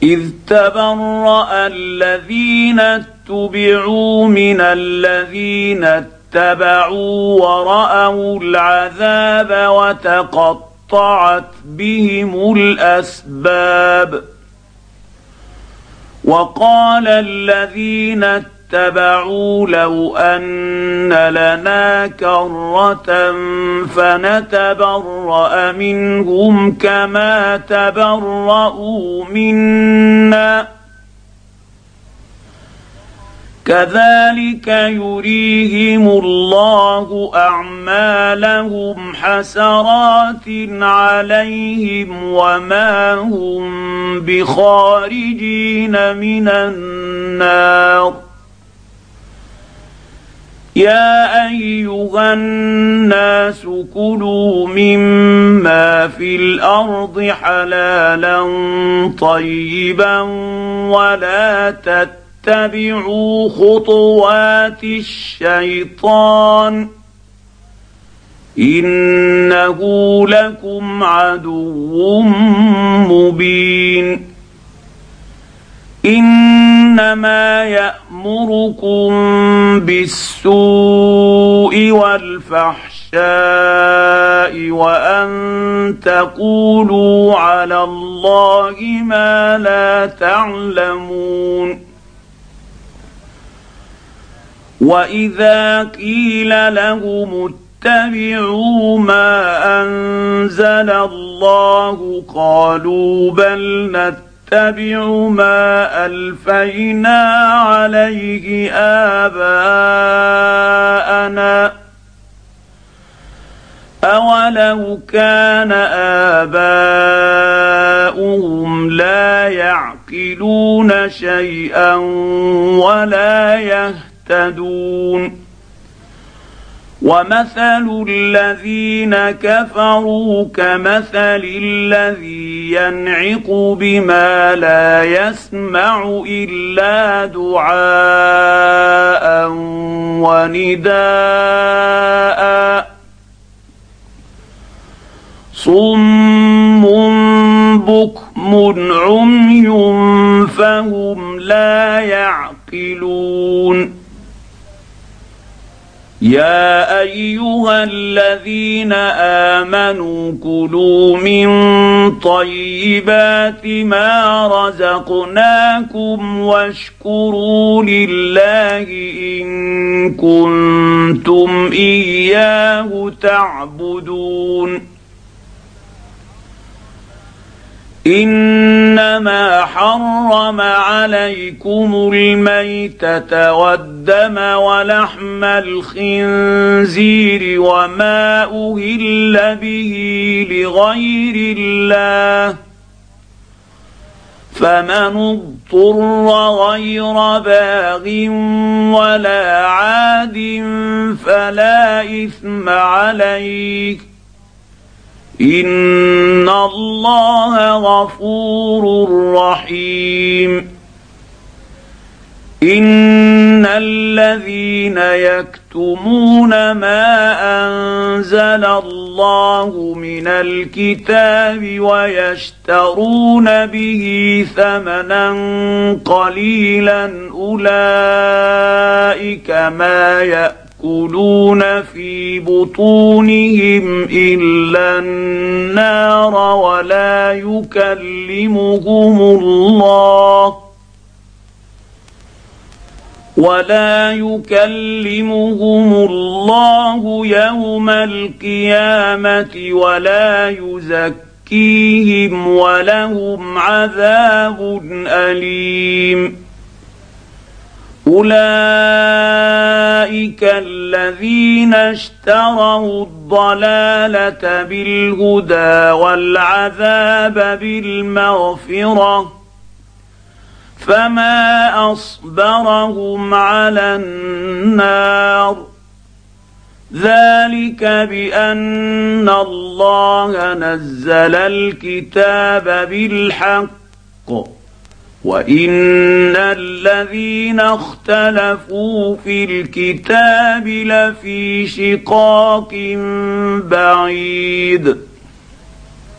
إذ تبرأ الذين اتبعوا من الذين اتبعوا ورأوا العذاب وتقطعت بهم الأسباب. وقال الذين اتبعوا لو أن لنا كرة فنتبرأ منهم كما تبرأوا منا كذلك يريهم الله أعمالهم حسرات عليهم وما هم بخارجين من النار. يا أيها الناس كلوا مما في الأرض حلالا طيبا ولا تتبعوا خطوات الشيطان إنه لكم عدو مبين. إنما يأمركم بالسوء والفحشاء وأن تقولوا على الله ما لا تعلمون. وإذا قيل لهم اتبعوا ما أنزل الله قالوا بل نتبع ما ألفينا عليه آباءنا أولو كان آباؤهم لا يعقلون شيئا ولا يهتدون. ومثل الذين كفروا كمثل الذي ينعق بما لا يسمع إلا دعاء ونداء صم بكم عمي فهم لا يعقلون. يا أيها الذين آمنوا كلوا من طيبات ما رزقناكم واشكروا لله إن كنتم إياه تعبدون. إنما حرم عليكم الميتة والدم ولحم الخنزير وما أهل به لغير الله فمن اضطر غير باغ ولا عاد فلا إثم عليه إن الله غفور رحيم. إن الذين يكتمون ما أنزل الله من الكتاب ويشترون به ثمنا قليلا أولئك ما يأكلون في بطونهم إلا النار ولا يكلمهم الله يوم القيامة ولا يزكيهم ولهم عذاب أليم. أولئك الذين اشتروا الضلالة بالهدى والعذاب بالمغفرة فما أصبرهم على النار ذلك بأن الله نزل الكتاب بالحق وإن الذين اختلفوا في الكتاب لفي شقاق بعيد.